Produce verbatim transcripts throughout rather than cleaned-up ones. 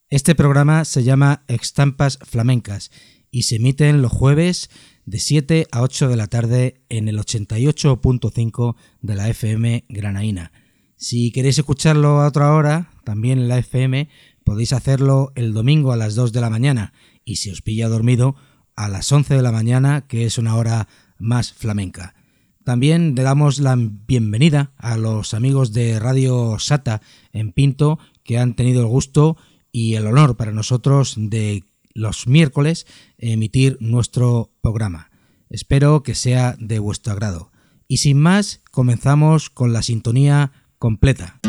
Este programa se llama Estampas Flamencas y se emite los jueves de siete a ocho de la tarde en el ochenta y ocho punto cinco de la F M granaína. Si queréis escucharlo a otra hora, también en la F M, podéis hacerlo el domingo a las dos de la mañana y si os pilla dormido, a las once de la mañana, que es una hora más flamenca. También le damos la bienvenida a los amigos de Radio Sata en Pinto, que han tenido el gusto y el honor para nosotros de los miércoles emitir nuestro programa. Espero que sea de vuestro agrado. Y sin más, comenzamos con la sintonía completa.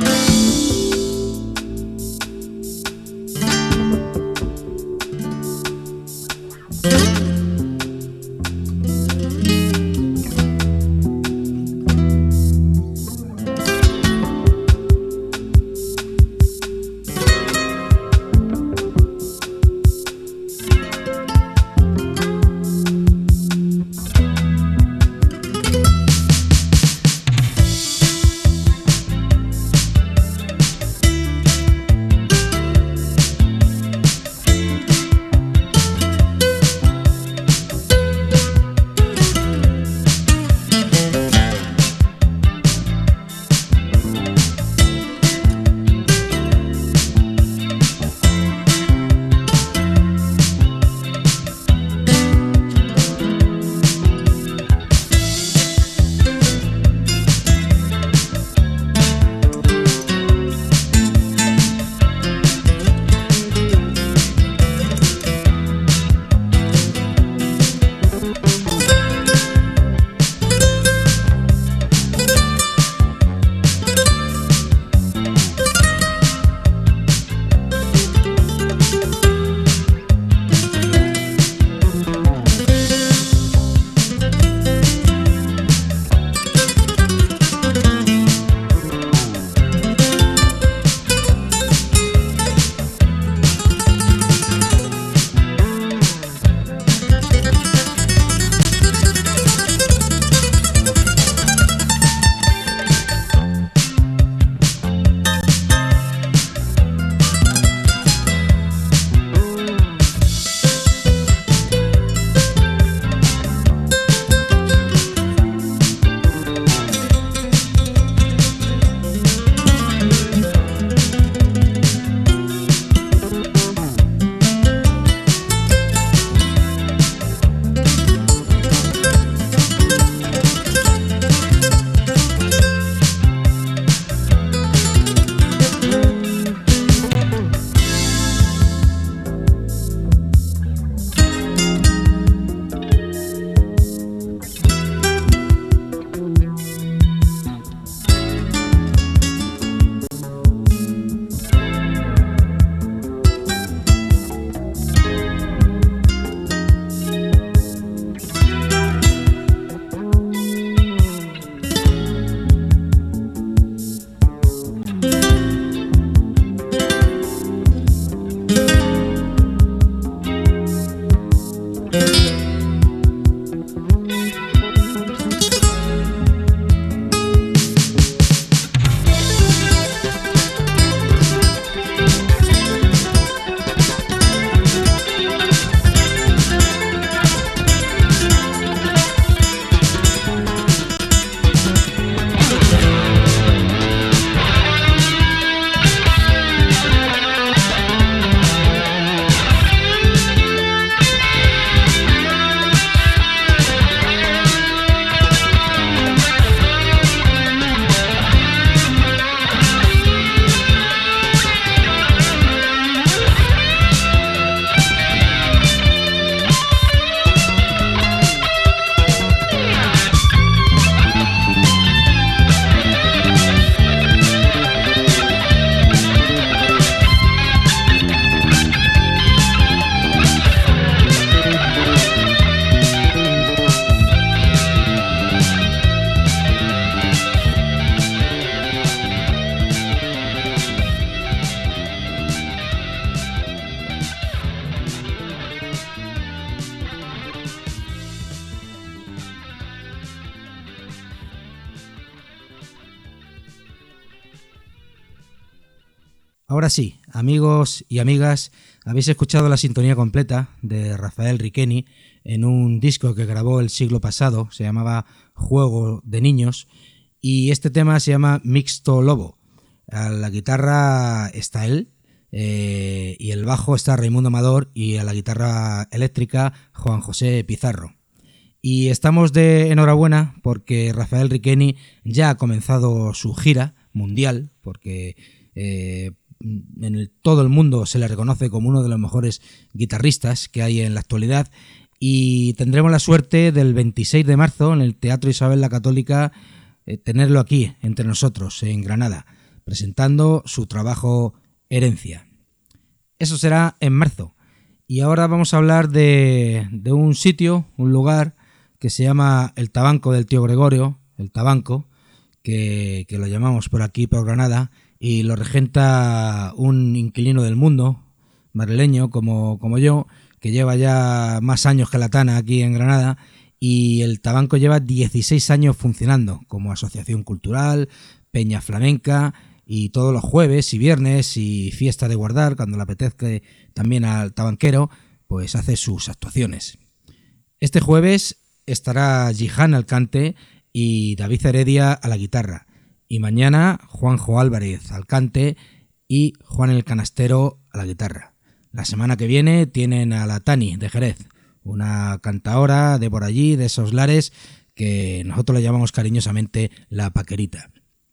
Ahora sí, amigos y amigas, habéis escuchado la sintonía completa de Rafael Riqueni en un disco que grabó el siglo pasado, se llamaba Juego de Niños, y este tema se llama Mixto Lobo. A la guitarra está él, eh, y el bajo está Raimundo Amador, y a la guitarra eléctrica Juan José Pizarro. Y estamos de enhorabuena porque Rafael Riqueni ya ha comenzado su gira mundial, porque eh, en el, todo el mundo se le reconoce como uno de los mejores guitarristas que hay en la actualidad, y tendremos la suerte del veintiséis de marzo en el Teatro Isabel la Católica eh, tenerlo aquí entre nosotros en Granada, presentando su trabajo Herencia. Eso será en marzo. Y ahora vamos a hablar de, de un sitio, un lugar que se llama el Tabanco del Tío Gregorio, el Tabanco, que, que lo llamamos por aquí, por Granada, y lo regenta un inquilino del mundo, madrileño como, como yo, que lleva ya más años que la Tana aquí en Granada, y el Tabanco lleva dieciséis años funcionando como asociación cultural, peña flamenca, y todos los jueves y viernes y fiesta de guardar, cuando le apetezca también al tabanquero, pues hace sus actuaciones. Este jueves estará Jihan al cante y David Heredia a la guitarra. Y mañana Juanjo Álvarez al cante y Juan el Canastero a la guitarra. La semana que viene tienen a la Tani de Jerez, una cantaora de por allí, de esos lares, que nosotros le llamamos cariñosamente la Paquerita.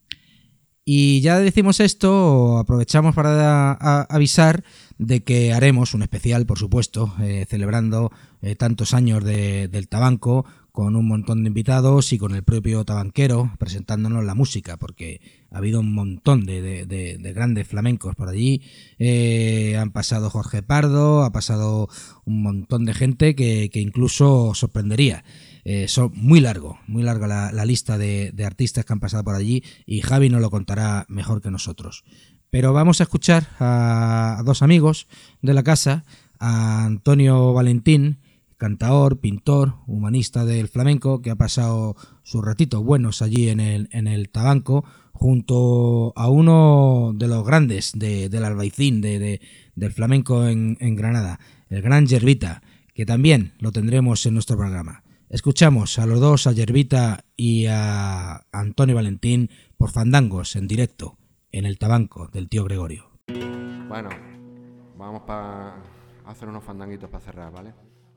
Y ya decimos esto, aprovechamos para a, avisar de que haremos un especial, por supuesto, eh, celebrando eh, tantos años de, del Tabanco, con un montón de invitados y con el propio tabanquero presentándonos la música, porque ha habido un montón de, de, de, de grandes flamencos por allí. Eh, han pasado Jorge Pardo, ha pasado un montón de gente que, que incluso sorprendería. Eh, son muy largo, muy larga la, la lista de, de artistas que han pasado por allí, y Javi nos lo contará mejor que nosotros. Pero vamos a escuchar a, a dos amigos de la casa, a Antonio Valentín, cantaor, pintor, humanista del flamenco, que ha pasado sus ratitos buenos allí en el, en el Tabanco, junto a uno de los grandes de, del Albaicín, de, de, del flamenco en, en Granada, el gran Yerbita, que también lo tendremos en nuestro programa. Escuchamos a los dos, a Yerbita y a Antonio Valentín, por Fandangos en directo en el Tabanco del Tío Gregorio. Bueno, vamos para hacer unos fandanguitos para cerrar, ¿vale?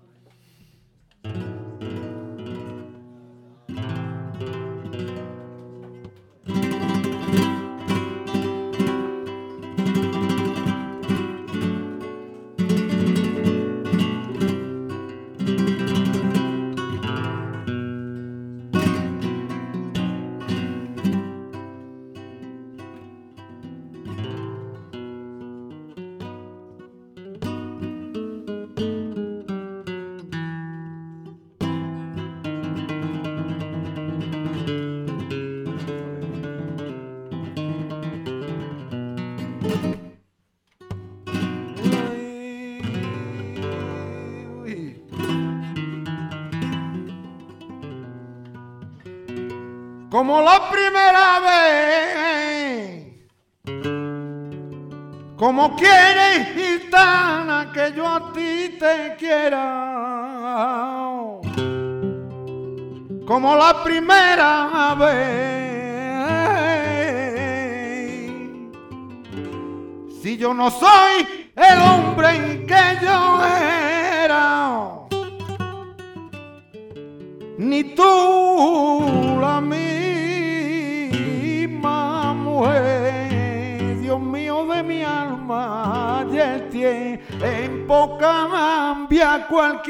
Como la primera vez, como quieres, gitana, que yo a ti te quiera, como la primera vez. Si yo no soy el hombre que yo era, ni tú la misma mujer, Dios mío de mi alma, y el tiempo cambia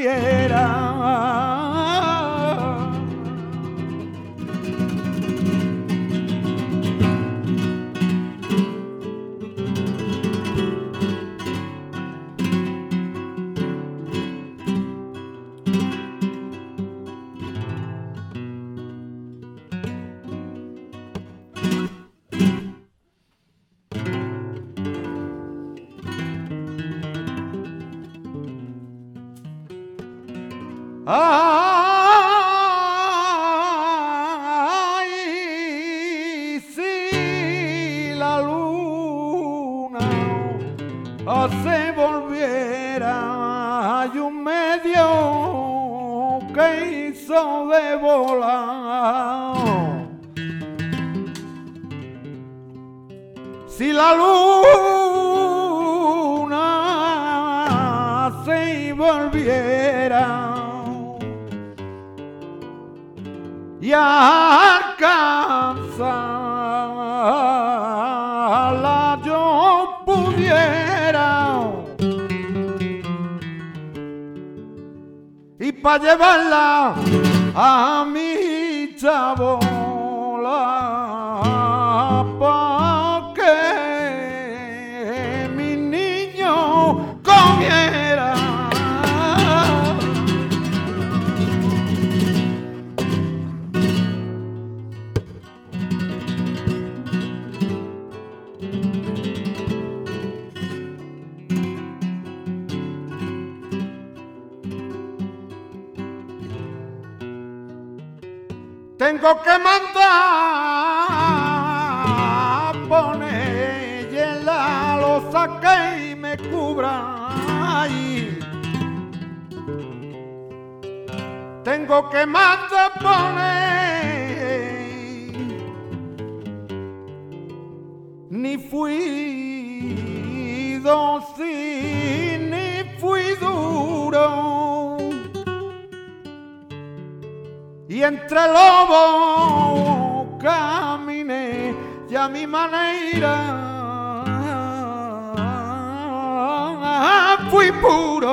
cualquiera. Ay, si la luna volviera hay un medio que hizo de volar. Si la luna se volviera y alcanzarla yo pudiera, y pa' llevarla a mi chabola, pa' que mi niño comiera. Tengo que mandar poner en la losa que me cubra. Ay. Tengo que mandar poner, ni fui dócil ni fui duro, y entre lobos caminé y a mi manera fui puro.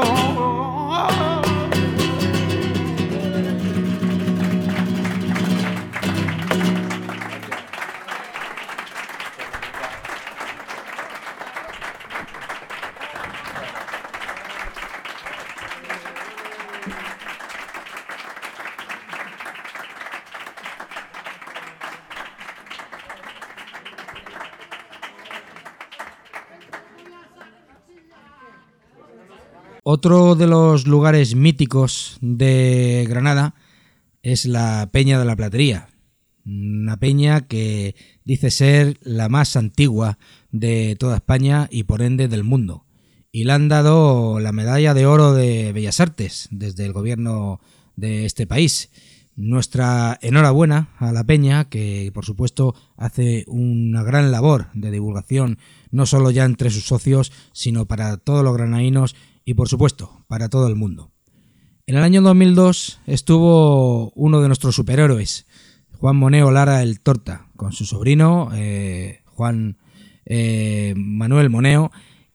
Otro de los lugares míticos de Granada es la Peña de la Platería, una peña que dice ser la más antigua de toda España y por ende del mundo, y le han dado la medalla de oro de Bellas Artes desde el gobierno de este país. Nuestra enhorabuena a la peña, que por supuesto hace una gran labor de divulgación, no solo ya entre sus socios, sino para todos los granadinos y por supuesto para todo el mundo. En el año dos mil dos estuvo uno de nuestros superhéroes, Juan Moneo Lara el Torta, con su sobrino eh, Juan eh, Manuel Moneo,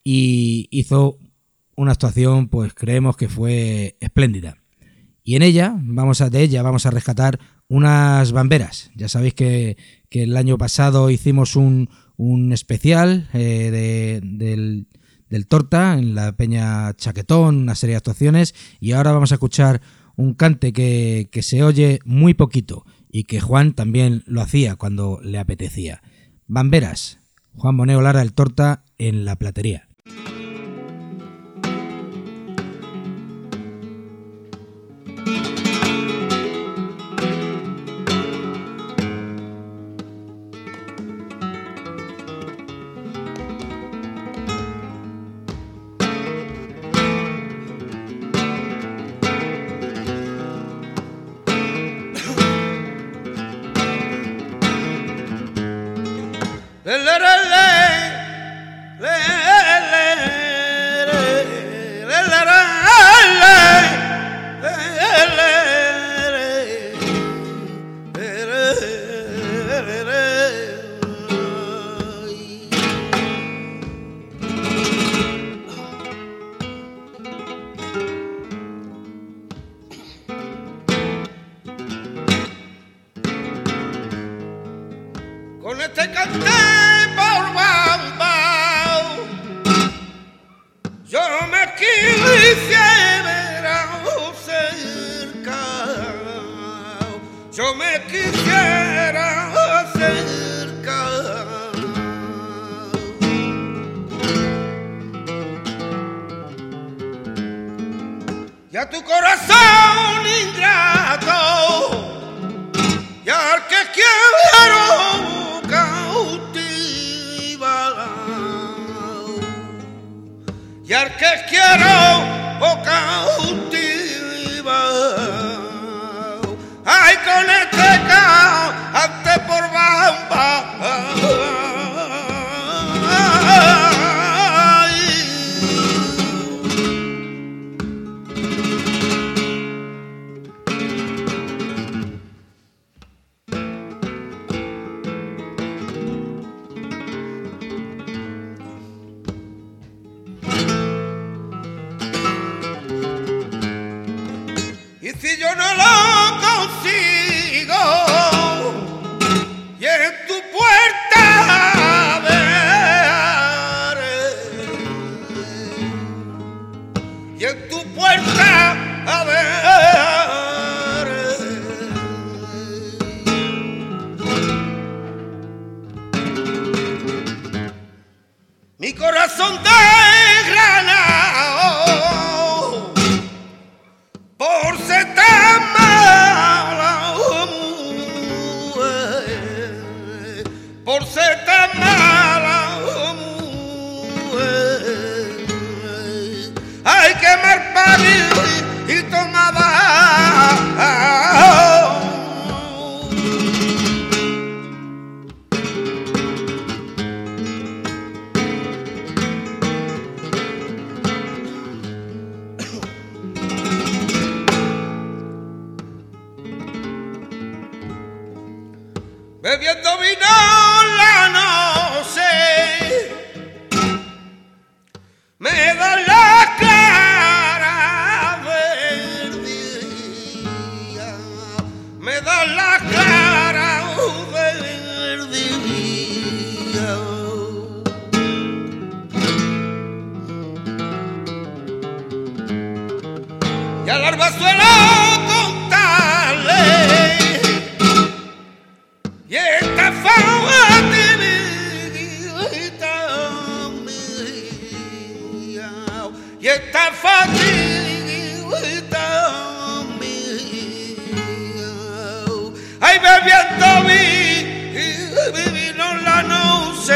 y hizo una actuación, pues creemos que fue espléndida. Y en ella, vamos a, de ella vamos a rescatar unas bamberas. Ya sabéis que, que el año pasado hicimos un, un especial eh, de, del, del Torta en la Peña Chaquetón, una serie de actuaciones, y ahora vamos a escuchar un cante que, que se oye muy poquito y que Juan también lo hacía cuando le apetecía. Bamberas, Juan Moneo Lara el Torta en La Platería. Y al que quiero cautivar. Ay, con este cante por bamba. Y si yo no lo consigo, y en tu puerta veré, y en tu puerta veré, mi corazón desgranado por ser tan mala mujer, por ser tan mala mujer, hay que mal parir y tomaba. Bebiendo vino la noche, me da la clara del día, me da la clara del día. Y al alba suelo contarle, y esta fatiguita mía, y esta fatiguita mía, ay, bebiendo vino la noche,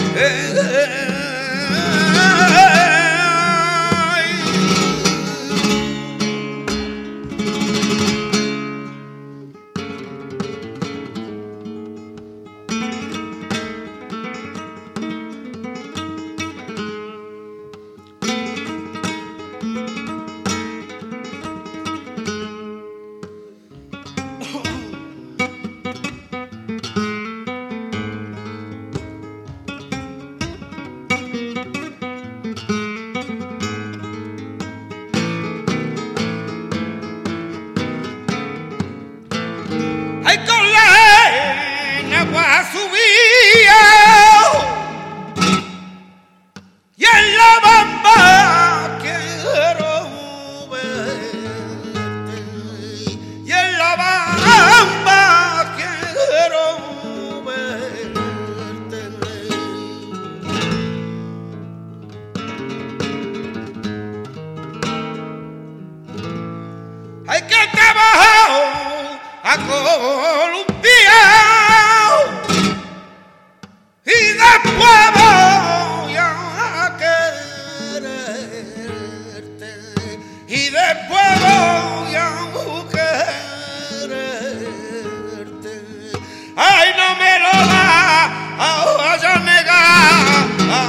ay, con la agua subía, y en la bamba quiero verte, y en la bamba quiero verte. Hay que trabajar a Colombia y después voy a quererte, y después voy a quererte. Ay, no me lo vas a negar.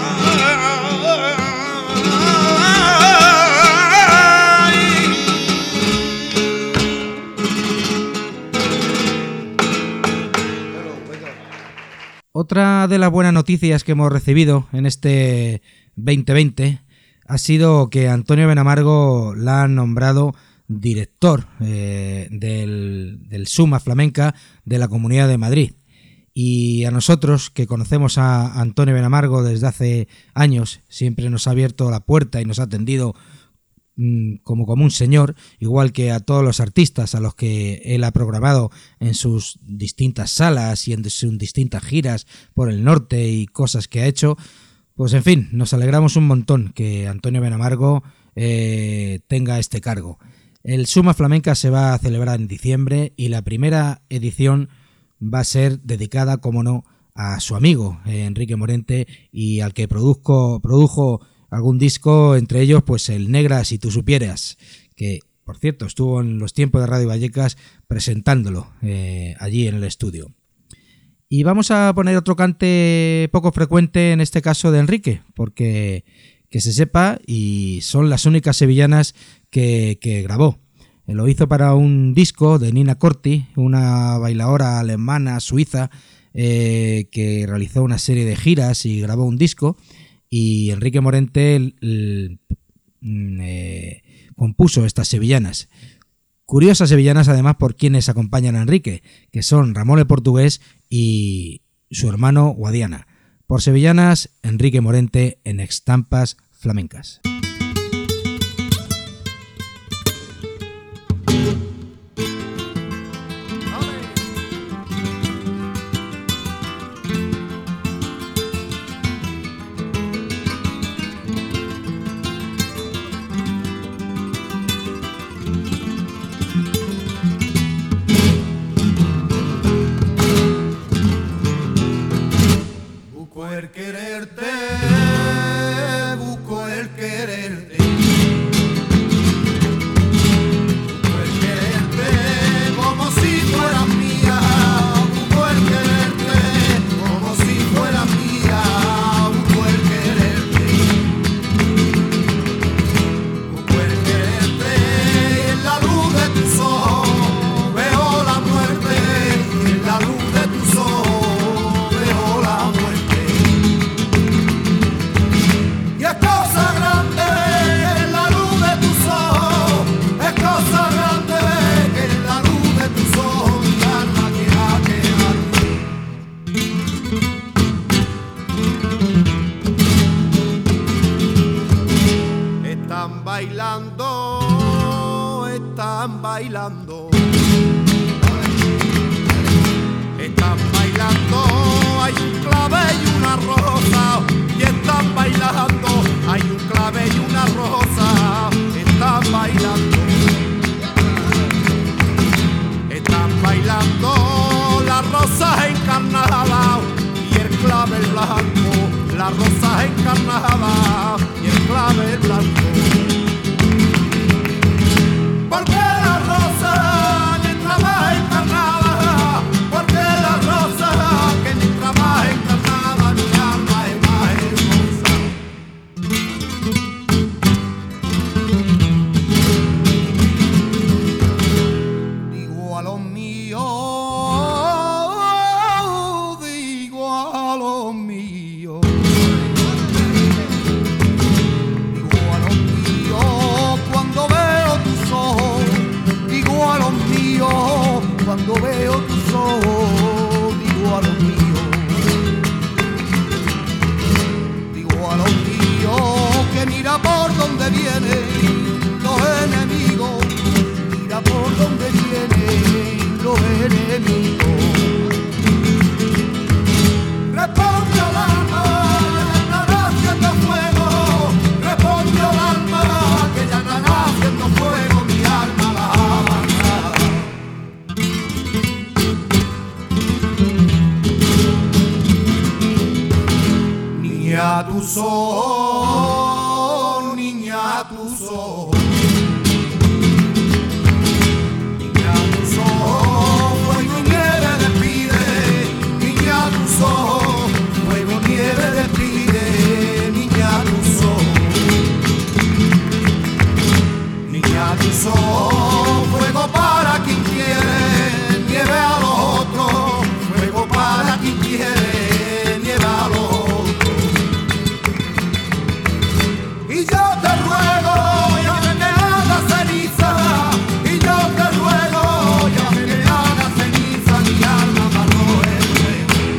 Otra de las buenas noticias que hemos recibido en este veinte veinte ha sido que Antonio Benamargo la han nombrado director eh, del, del Suma Flamenca de la Comunidad de Madrid. Y a nosotros, que conocemos a Antonio Benamargo desde hace años, siempre nos ha abierto la puerta y nos ha atendido como como un señor, igual que a todos los artistas a los que él ha programado en sus distintas salas y en sus distintas giras por el norte y cosas que ha hecho. Pues en fin, nos alegramos un montón que Antonio Benamargo eh, tenga este cargo. El Suma Flamenca se va a celebrar en diciembre y la primera edición va a ser dedicada, como no, a su amigo eh, Enrique Morente, y al que produzco, produjo algún disco, entre ellos pues el Negra Si Tú Supieras, que por cierto estuvo en los tiempos de Radio Vallecas presentándolo eh, allí en el estudio. Y vamos a poner otro cante poco frecuente, en este caso de Enrique, porque que se sepa, y son las únicas sevillanas que, que grabó. Lo hizo para un disco de Nina Corti, una bailaora alemana suiza eh, que realizó una serie de giras y grabó un disco, y Enrique Morente el, el, eh, compuso estas sevillanas. Curiosas sevillanas además por quienes acompañan a Enrique, que son Ramón el Portugués y su hermano Guadiana. Por sevillanas, Enrique Morente en Estampas Flamencas. El quererte, busco el quererte, busco el quererte como si fuera mía, busco el quererte como si fuera mía, busco el quererte, busco el quererte y en la luz de tus ojos veo la muerte, y en la luz de tus ojos veo la muerte. Y es cosa grande que en la luz de tus ojos, es cosa grande que en la luz de tus ojos mi alma quiera quedar. Están bailando, están bailando, están bailando, hay un clave y una rosa. Y están bailando, hay un clave y una rosa, están bailando, están bailando, la rosa encarnada y el clave blanco, la rosa encarnada y el clave blanco. Porque la rosa que trabaja encarnada, porque la rosa que ni trabaja encarnada, mi alma es más hermosa. Digo a los míos, digo a los míos, digo a los míos cuando veo tus ojos, digo a los míos cuando veo tus ojos, digo a los míos, digo a los míos que mira por donde vienen los enemigos, mira por donde vienen los enemigos. Responde al alma, que ya estará haciendo fuego, responde al alma, que ya estará haciendo fuego, mi alma la avanzada. Niña a tus ojos, niña a tus ojos, niña a tus ojos, fuego y nieve despide, niña a tus ojos, fuego y nieve despide, niña a tus ojos, niña a tus ojos, fuego para quien quiere, nieve a los otros, fuego para quien quiere, nieve a los otros. Y yo te ruego, ya que me hagas ceniza, y yo te ruego, ya que me hagas ceniza, mi alma mató el fuego.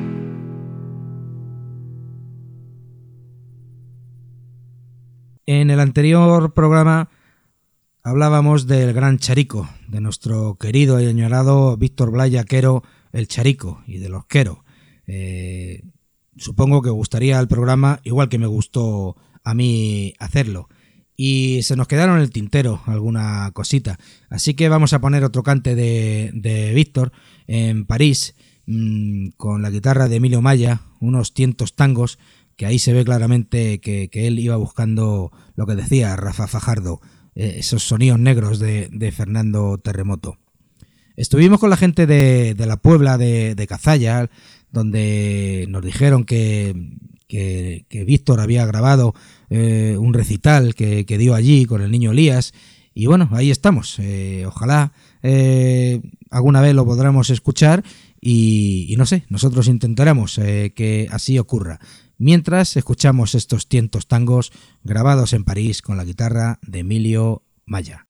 En el anterior programa hablábamos del gran Charico, de nuestro querido y añorado Víctor Blaya Quero, el Charico, y de los Quero. Eh, supongo que gustaría el programa, igual que me gustó a mí hacerlo. Y se nos quedaron en el tintero alguna cosita. Así que vamos a poner otro cante de, de Víctor en París, mmm, con la guitarra de Emilio Maya, unos tientos tangos que ahí se ve claramente que, que él iba buscando lo que decía Rafa Fajardo, eh, esos sonidos negros de, de Fernando Terremoto. Estuvimos con la gente de, de la Puebla de, de Cazalla, donde nos dijeron que, que, que Víctor había grabado eh, un recital que, que dio allí con el niño Elías. Y bueno, ahí estamos. Eh, ojalá eh, alguna vez lo podamos escuchar y, y no sé, nosotros intentaremos eh, que así ocurra. Mientras escuchamos estos tientos tangos grabados en París con la guitarra de Emilio Maya.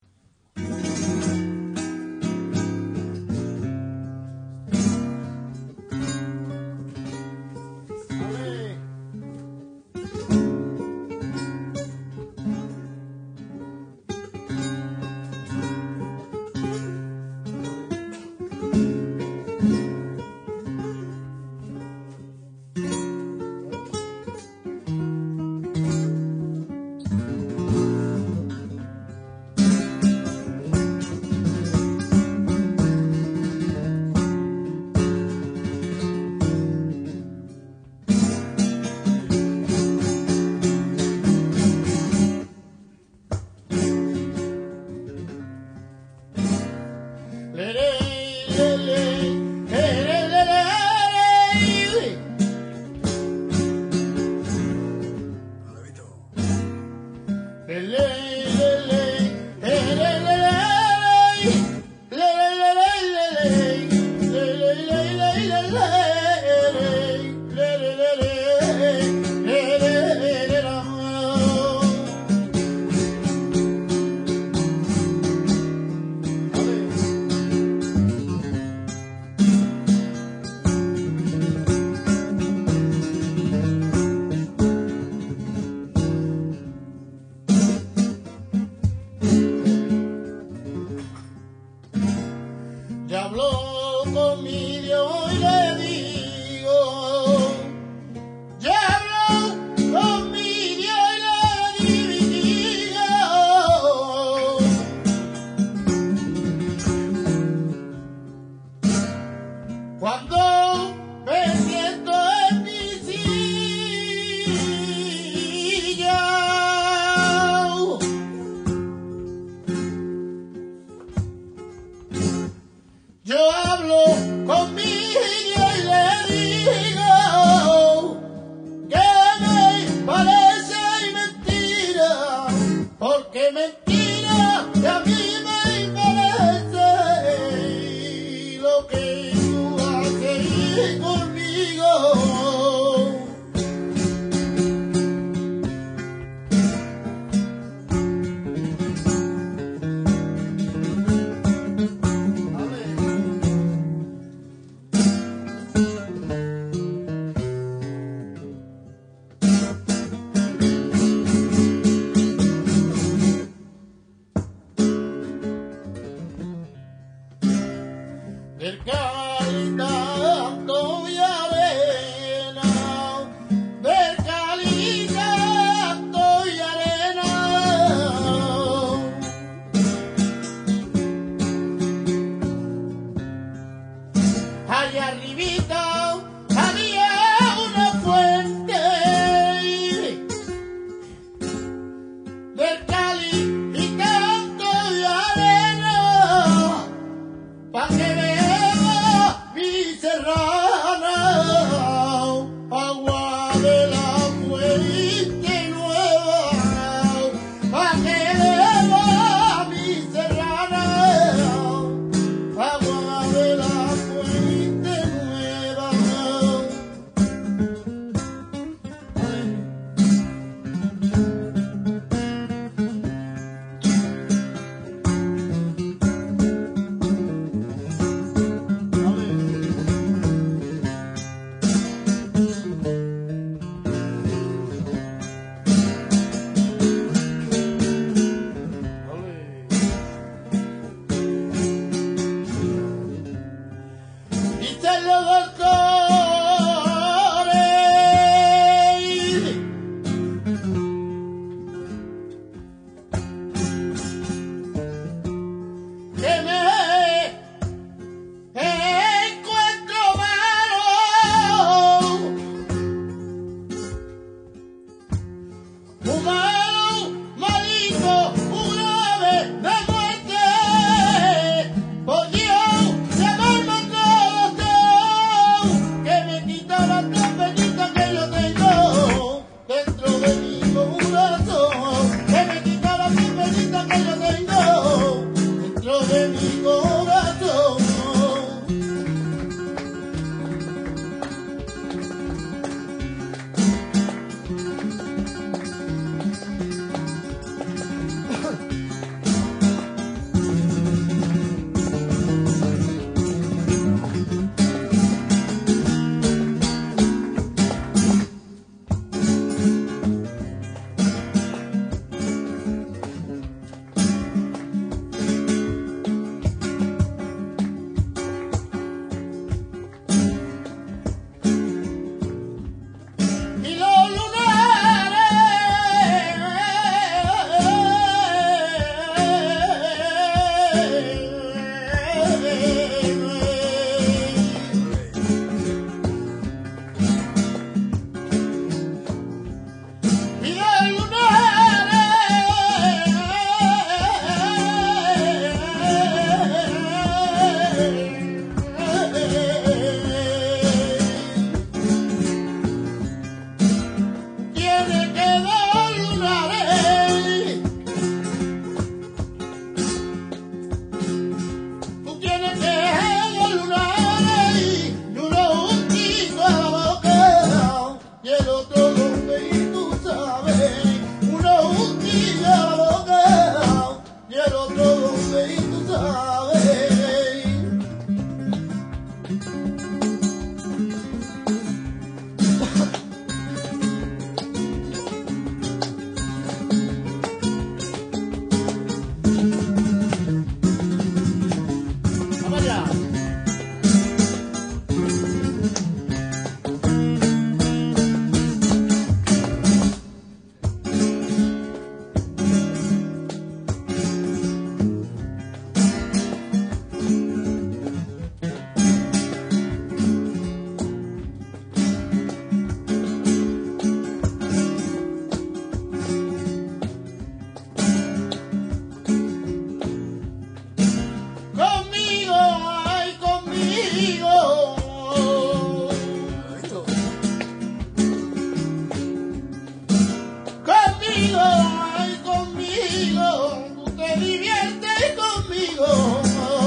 amigo, tú te diviertes conmigo.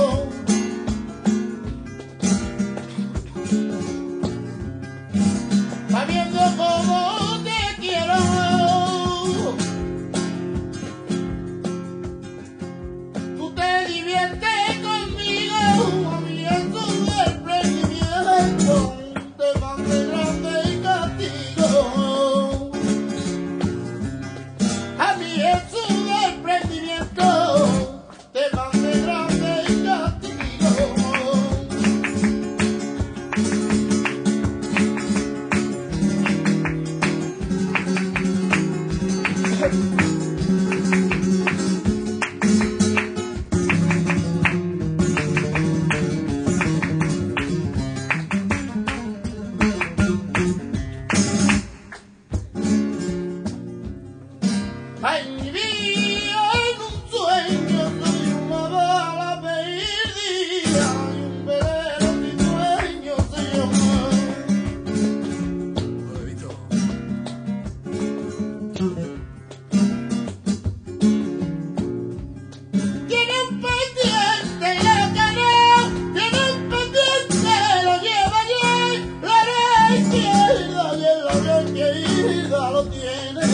Sabiendo cómo te quiero. Tú te diviertes conmigo, a mí en tu desprendimiento te van de grande y castigo. A mí en su desprendimiento te van de grande y castigo. Ay, mi vida en un sueño, soy una bala perdida y un velero sin dueño, señor. Tiene un pendiente la cara, tiene un pendiente, lo lleva allí, la oreja izquierda y el labio izquierda lo tiene.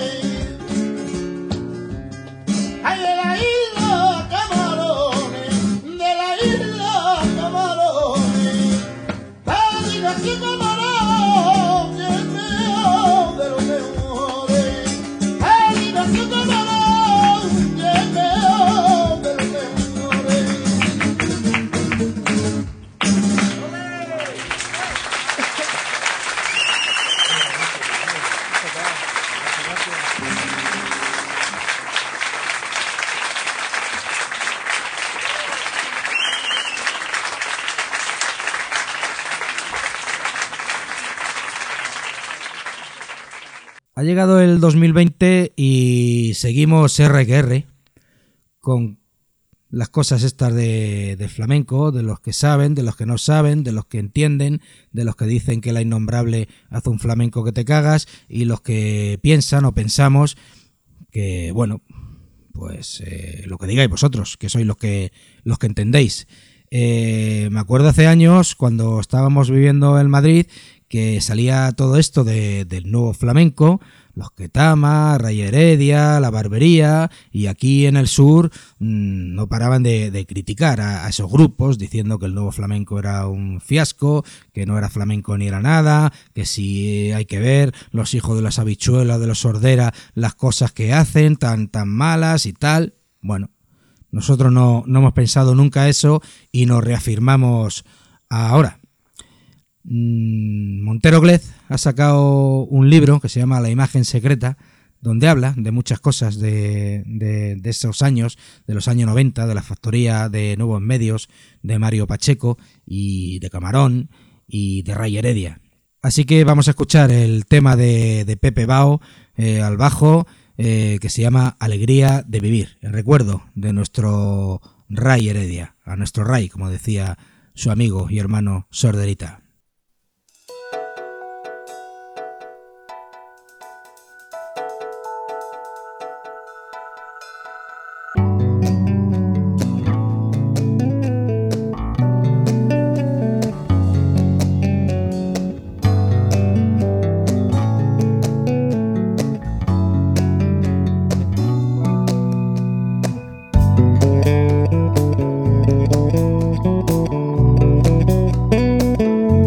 Ay, de la isla Camarones, de la isla Camarones, la dinación Camarón, el mejor de los mejores, la dinación Camarón, el mejor de los mejores. Ha llegado el dos mil veinte y seguimos R que R con las cosas estas de, de flamenco, de los que saben, de los que no saben, de los que entienden, de los que dicen que la innombrable hace un flamenco que te cagas y los que piensan o pensamos que, bueno, pues eh, lo que digáis vosotros, que sois los que, los que entendéis. Eh, me acuerdo hace años cuando estábamos viviendo en Madrid que salía todo esto de, del nuevo flamenco, los Ketama, Ray Heredia, La Barbería, y aquí en el sur mmm, no paraban de, de criticar a, a esos grupos diciendo que el nuevo flamenco era un fiasco, que no era flamenco ni era nada, que si hay que ver los hijos de las habichuelas, de los sordera, las cosas que hacen tan, tan malas y tal. Bueno, nosotros no, no hemos pensado nunca eso y nos reafirmamos ahora. Montero Glez ha sacado un libro que se llama La imagen secreta, donde habla de muchas cosas de, de, de esos años, de los años noventa, de la factoría de Nuevos Medios, de Mario Pacheco y de Camarón y de Ray Heredia. Así que vamos a escuchar el tema de, de Pepe Bao eh, al bajo, eh, que se llama Alegría de Vivir, en recuerdo de nuestro Ray Heredia, a nuestro Ray, como decía su amigo y hermano Sorderita. Thank you.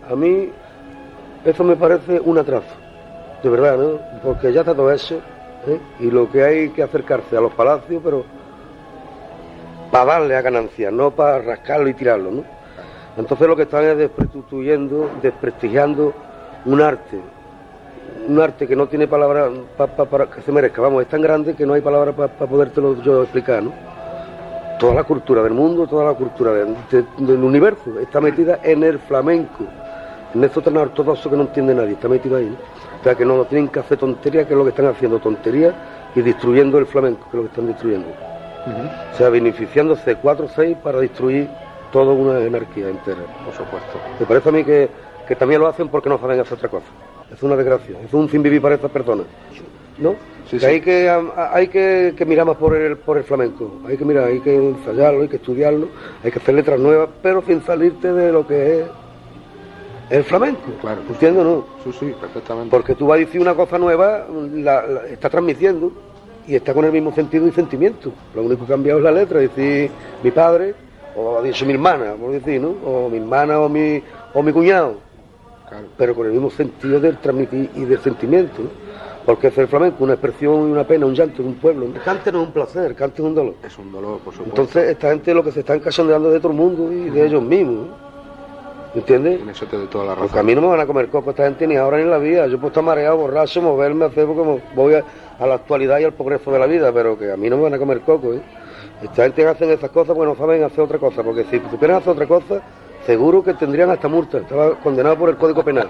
a mí eso me parece un atraso, de verdad, ¿no? Porque ya está todo hecho, ¿eh? Y lo que hay que acercarse a los palacios, pero para darle a ganancias, no para rascarlo y tirarlo, ¿no? Entonces lo que están es desprestigiando, desprestigiando un arte, un arte que no tiene palabras pa, pa, para que se merezca, vamos, es tan grande que no hay palabras para pa podértelo yo explicar, ¿no? Toda la cultura del mundo, toda la cultura de, de, del universo está metida en el flamenco, en esto tan ortodoxo que no entiende nadie, está metido ahí, ¿no? O sea que no, no tienen que hacer tonterías, que es lo que están haciendo, tonterías y destruyendo el flamenco, que es lo que están destruyendo. Uh-huh. O sea, beneficiándose cuatro o seis para destruir toda una anarquía entera. Por supuesto. Me parece a mí que, que también lo hacen porque no saben hacer otra cosa. Es una desgracia, es un sin vivir para estas personas, ¿no? Sí, que sí. Hay que hay que, que mirar más por el por el flamenco, hay que mirar, hay que ensayarlo, hay que estudiarlo, hay que hacer letras nuevas, pero sin salirte de lo que es el flamenco. Claro. ¿Entiendes, no? Sí, sí, perfectamente. Porque tú vas a decir una cosa nueva, la, la está transmitiendo y está con el mismo sentido y sentimiento. Lo único que ha cambiado es la letra, decir mi padre, o ha dicho mi hermana, por decir, ¿no? O mi hermana o mi o mi cuñado. Claro. Pero con el mismo sentido del transmitir y del sentimiento, ¿no? Porque es el flamenco, una expresión y una pena, un llanto de un pueblo. El cante no es un placer, el cante es un dolor. Es un dolor, por supuesto. Entonces esta gente lo que se está encachondeando de todo el mundo y de ellos mismos, ¿no? ¿Entiendes? En eso te doy toda la razón. Porque a mí no me van a comer coco esta gente ni ahora ni en la vida. Yo puedo estar mareado, borracho, moverme, hacer porque voy a, a la actualidad y al progreso de la vida, pero que a mí no me van a comer coco, ¿eh? Esta gente que hacen esas cosas porque no saben hacer otra cosa, porque si supieran hacer otra cosa, seguro que tendrían hasta multa. Estaba condenado por el Código Penal.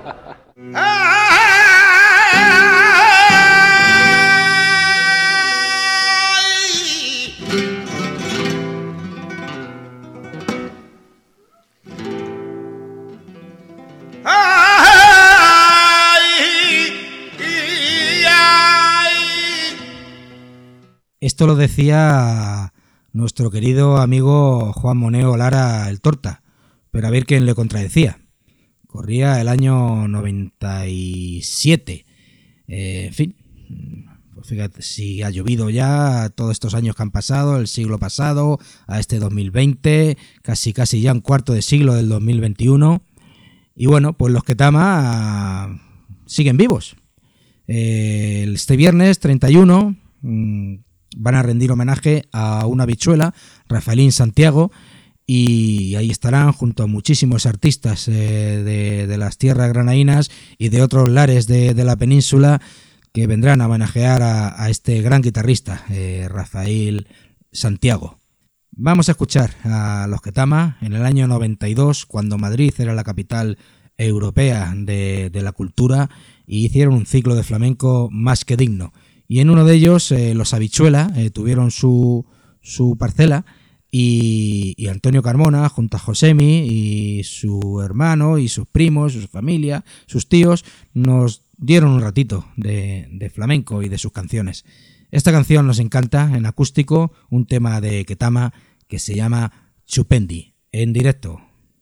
Esto lo decía nuestro querido amigo Juan Moneo Lara el Torta, pero a ver quién le contradecía. Corría el año noventa y siete. Eh, en fin, pues fíjate, si ha llovido ya todos estos años que han pasado, el siglo pasado, a este dos mil veinte, casi casi ya un cuarto de siglo del dos mil veintiuno. Y bueno, pues los Ketama siguen vivos. Eh, este viernes treinta y uno mmm, van a rendir homenaje a una habichuela, Rafaelín Santiago, y ahí estarán junto a muchísimos artistas eh, de, de las tierras granainas y de otros lares de, de la península que vendrán a homenajear a, a este gran guitarrista, eh, Rafael Santiago. Vamos a escuchar a los Ketama en el año noventa y dos, cuando Madrid era la capital europea de, de la cultura, y hicieron un ciclo de flamenco más que digno. Y en uno de ellos, eh, los Habichuela eh, tuvieron su, su parcela, y, y Antonio Carmona, junto a Josemi y su hermano y sus primos, su familia, sus tíos, nos dieron un ratito de, de flamenco y de sus canciones. Esta canción nos encanta en acústico, un tema de Ketama que se llama Chupendi, en directo.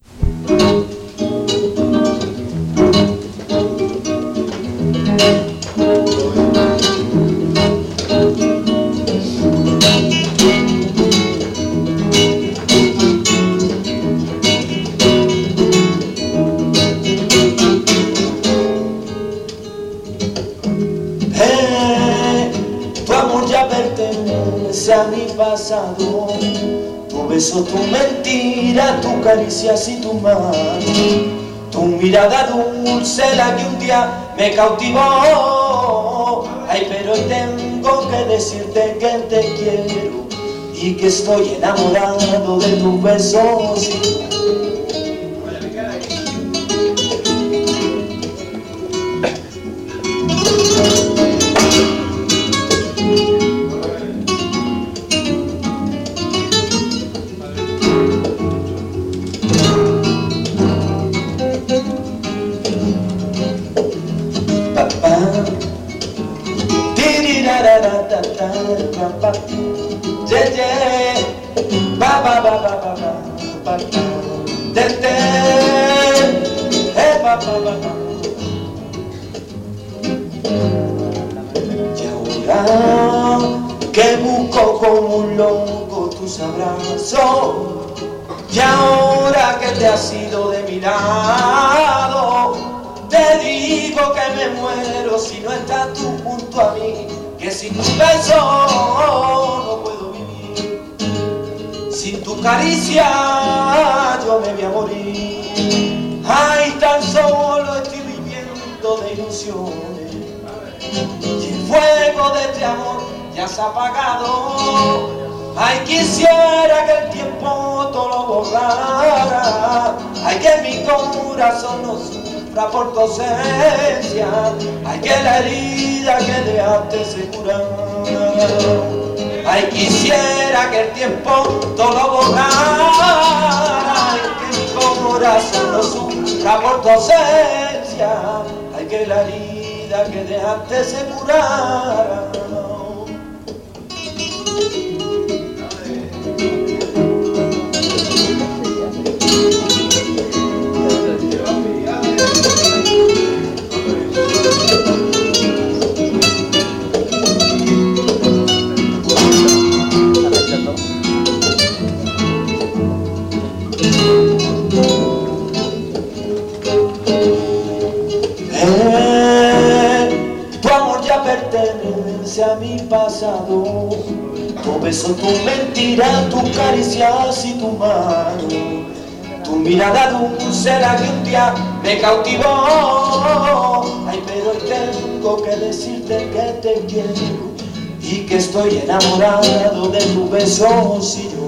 A mi pasado, tu beso, tu mentira, tu caricias y tu mano, tu mirada dulce, la que un día me cautivó. Ay, pero hoy tengo que decirte que te quiero y que estoy enamorado de tus besos. Y ahora que busco como un loco tus abrazos, y ahora que te has ido de mi lado, digo que me muero si no estás tú junto a mí, que sin tu beso no puedo vivir, sin tu caricia yo me voy a morir. Ay, tan solo estoy viviendo de ilusiones y el fuego de este amor ya se ha apagado. Ay, quisiera que el tiempo todo lo borrara, ay, que mi corazón no sufra por tu ausencia, ay, que la herida que dejaste se curara. Ay, quisiera que el tiempo todo lo borrara, ay, que mi corazón no sufra por tu ausencia, ay, que la herida que dejaste se curara. Pertenece a mi pasado, tu beso, tu mentira, tu caricias y tu mano, tu mirada dulce la que un día me cautivó. Ay, pero tengo que decirte que te quiero y que estoy enamorado de tu beso, si yo.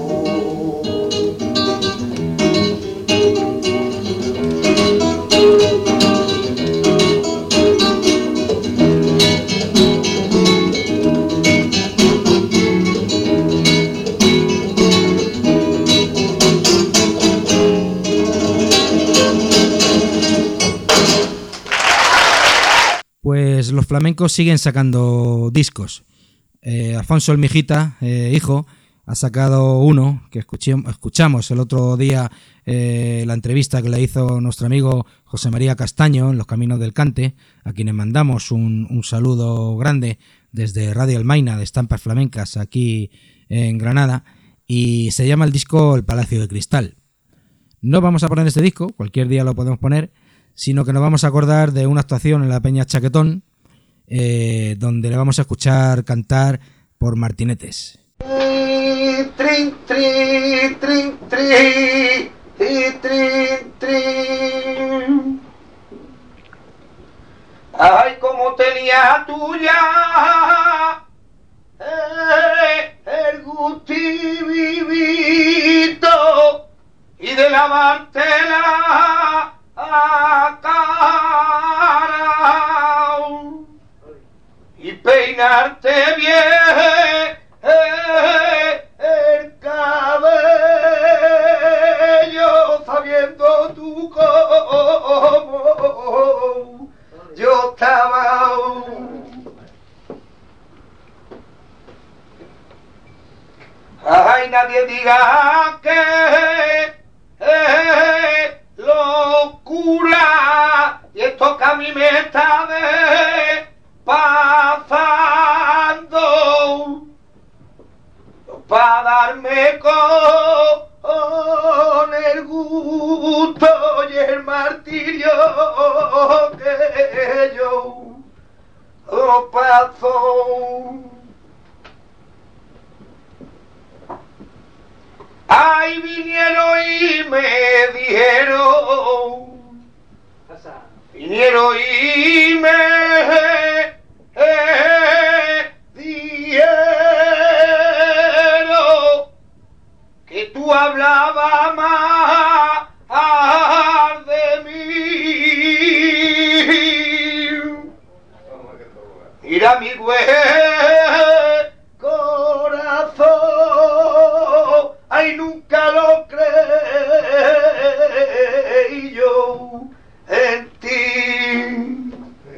Pues los flamencos siguen sacando discos. Eh, Alfonso el Mijita, eh, hijo, ha sacado uno que escuchamos el otro día, eh, la entrevista que le hizo nuestro amigo José María Castaño en Los Caminos del Cante, a quienes mandamos un, un saludo grande desde Radio Almaina de Estampas Flamencas aquí en Granada, y se llama el disco El Palacio de Cristal. No vamos a poner este disco, cualquier día lo podemos poner, sino que nos vamos a acordar de una actuación en la Peña Chaquetón, eh, donde le vamos a escuchar cantar por Martinetes. Trin, trin, trin, trin, trin, trin. Ay, como tenía tuya eh, el gustivito y de lavártela a cara y peinarte bien eh, el cabello, sabiendo tú cómo yo estaba. Ay, nadie diga que eh, locura, y esto que a mí me está pasando para darme con el gusto y el martirio que yo paso. Ay, vinieron y me dijeron, vinieron y me eh, dijeron que tú hablabas más de mí. Mira mi güey, corazón, ay, nunca lo creí yo en ti.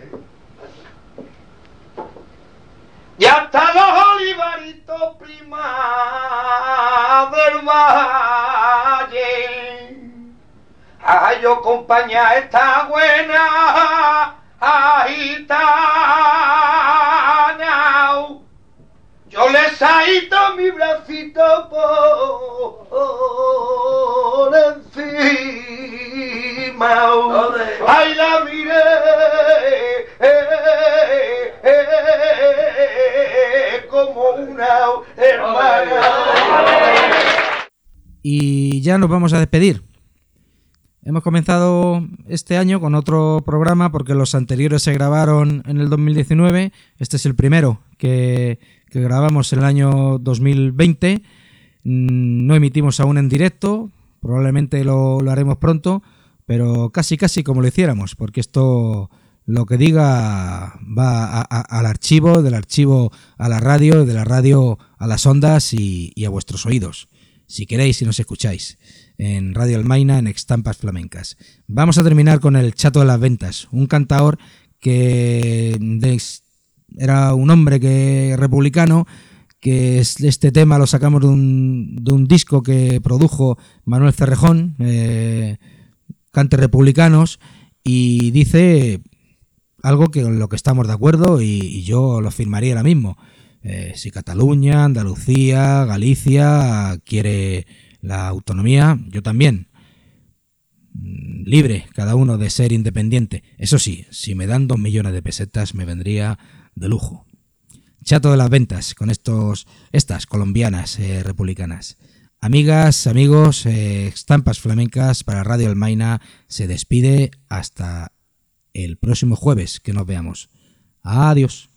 Y hasta los olivaritos prima del valle, ay, yo compañía esta buena agitana, yo le saito mi bracito por encima, ay, la miré vacunado, hermana. Y ya nos vamos a despedir. Hemos comenzado este año con otro programa porque los anteriores se grabaron en el dos mil diecinueve. Este es el primero que, que grabamos en el año dos mil veinte. No emitimos aún en directo, probablemente lo, lo haremos pronto, pero casi casi como lo hiciéramos, porque esto, lo que diga, va a, a, al archivo, del archivo a la radio, de la radio a las ondas y, y a vuestros oídos, si queréis y nos escucháis, en Radio Almaina, en Estampas Flamencas. Vamos a terminar con el Chato de las Ventas, un cantaor que de, era un hombre que republicano, que este tema lo sacamos de un, de un disco que produjo Manuel Cerrejón, eh, Cantes Republicanos, y dice algo que con lo que estamos de acuerdo y, y yo lo firmaría ahora mismo. Eh, si Cataluña, Andalucía, Galicia quiere la autonomía, yo también. Libre cada uno de ser independiente. Eso sí, si me dan dos millones de pesetas me vendría de lujo. Chato de las Ventas, con estos estas colombianas eh, republicanas. Amigas, amigos, eh, Estampas Flamencas para Radio Almaina se despide hasta el próximo jueves que nos veamos. Adiós.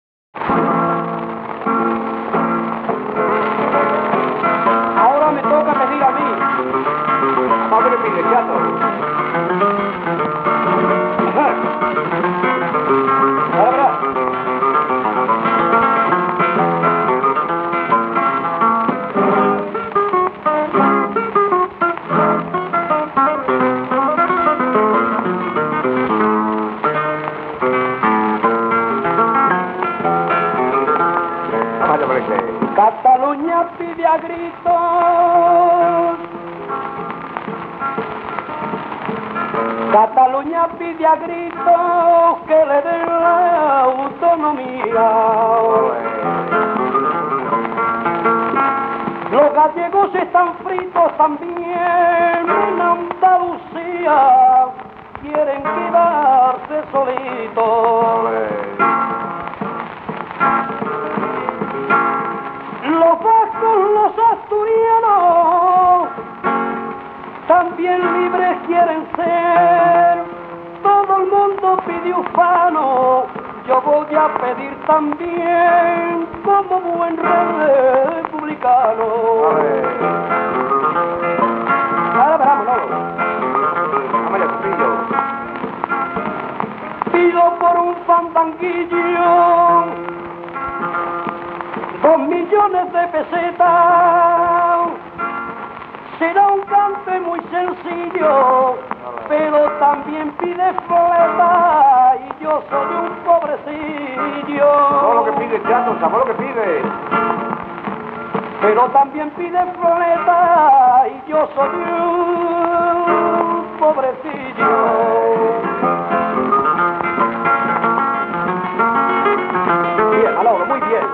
Ahora me toca pedir a mí. A ver qué pide, Chato. Ajá. Ahora verás. Cataluña pide a gritos, Cataluña pide a gritos que le den la autonomía. Los gallegos están fritos también en Andalucía, quieren quedarse solitos. Los vascos, los asturianos, también libres quieren ser. Todo el mundo pide ufano, yo voy a pedir también como buen republicano. Ahora verás, Manolo. Dámele, pillo. Pido por un fandanguillo dos millones de pesetas. Será un cante muy sencillo, pero también pide fleta y yo soy un pobrecillo. Todo lo que pide, Chato, ¿sabes lo que pide? Pero también pide fleta y yo soy un pobrecillo. Bien, Manolo, muy bien.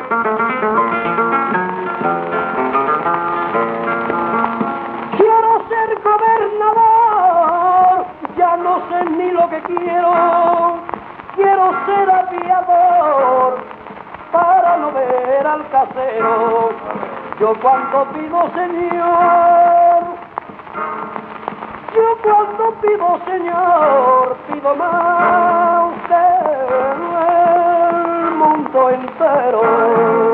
Quiero ser gobernador, ya no sé ni lo que quiero. Quiero ser aviador para no ver al casero. Yo cuando pido señor, yo cuando pido señor, pido más del mundo entero.